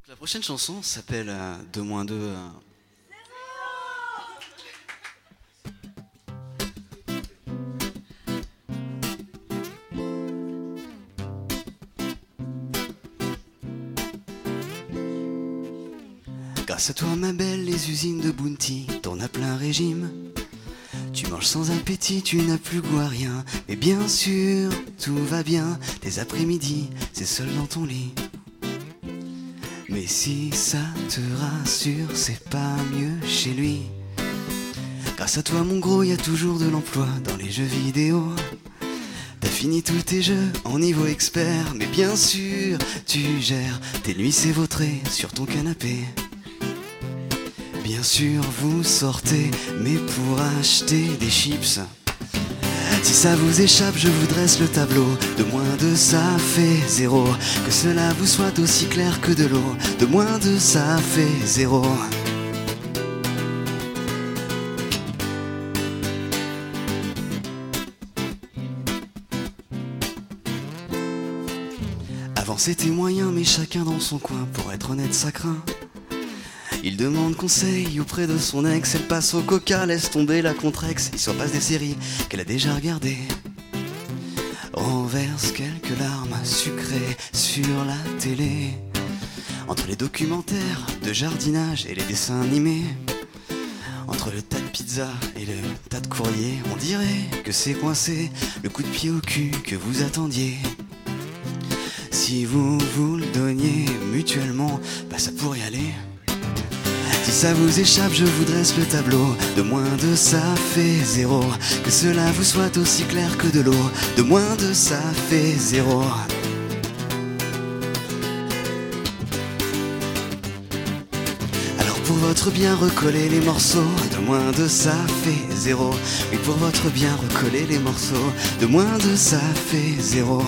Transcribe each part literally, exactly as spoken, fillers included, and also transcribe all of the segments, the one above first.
La prochaine chanson s'appelle euh, deux moins deux. Euh... Grâce à toi ma belle, les usines de Bounty tournent à plein régime. Tu manges sans appétit, tu n'as plus goût à rien. Mais bien sûr, tout va bien. Tes après-midi, c'est seul dans ton lit. Mais si ça te rassure, c'est pas mieux chez lui. Grâce à toi mon gros, y a toujours de l'emploi dans les jeux vidéo. T'as fini tous tes jeux en niveau expert. Mais bien sûr, tu gères. Tes nuits c'est vautré sur ton canapé. Bien sûr vous sortez, mais pour acheter des chips. Si ça vous échappe, je vous dresse le tableau. De moins de ça fait zéro. Que cela vous soit aussi clair que de l'eau. De moins de ça fait zéro. Avant c'était moyen, mais chacun dans son coin. Pour être honnête, ça craint. Il demande conseil auprès de son ex. Elle passe au coca, laisse tomber la contrex. Il se repasse des séries qu'elle a déjà regardées. Renverse quelques larmes sucrées sur la télé. Entre les documentaires de jardinage et les dessins animés. Entre le tas de pizza et le tas de courrier. On dirait que c'est coincé, le coup de pied au cul que vous attendiez. Si vous vous le donniez mutuellement, bah ça pourrait aller. Si ça vous échappe, je vous dresse le tableau. De moins de ça fait zéro. Que cela vous soit aussi clair que de l'eau. De moins de ça fait zéro. Alors pour votre bien, recoller les morceaux. De moins de ça fait zéro. Mais pour votre bien, recoller les morceaux. De moins de ça fait zéro.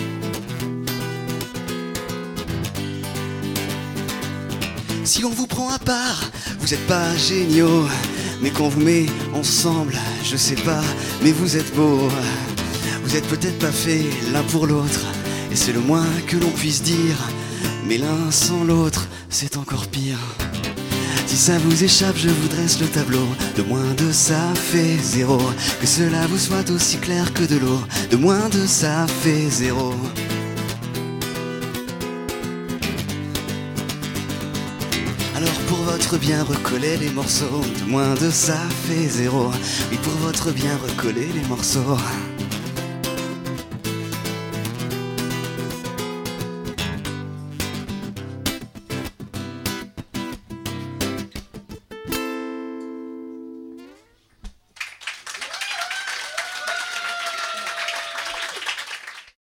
Si on vous prend à part, vous êtes pas géniaux. Mais qu'on vous met ensemble, je sais pas, mais vous êtes beaux. Vous êtes peut-être pas faits l'un pour l'autre, et c'est le moins que l'on puisse dire. Mais l'un sans l'autre, c'est encore pire. Si ça vous échappe, je vous dresse le tableau. De moins de ça fait zéro. Que cela vous soit aussi clair que de l'eau. De moins de ça fait zéro. Alors pour votre bien, recoller les morceaux. De moins de ça fait zéro. Oui, pour votre bien, recoller les morceaux.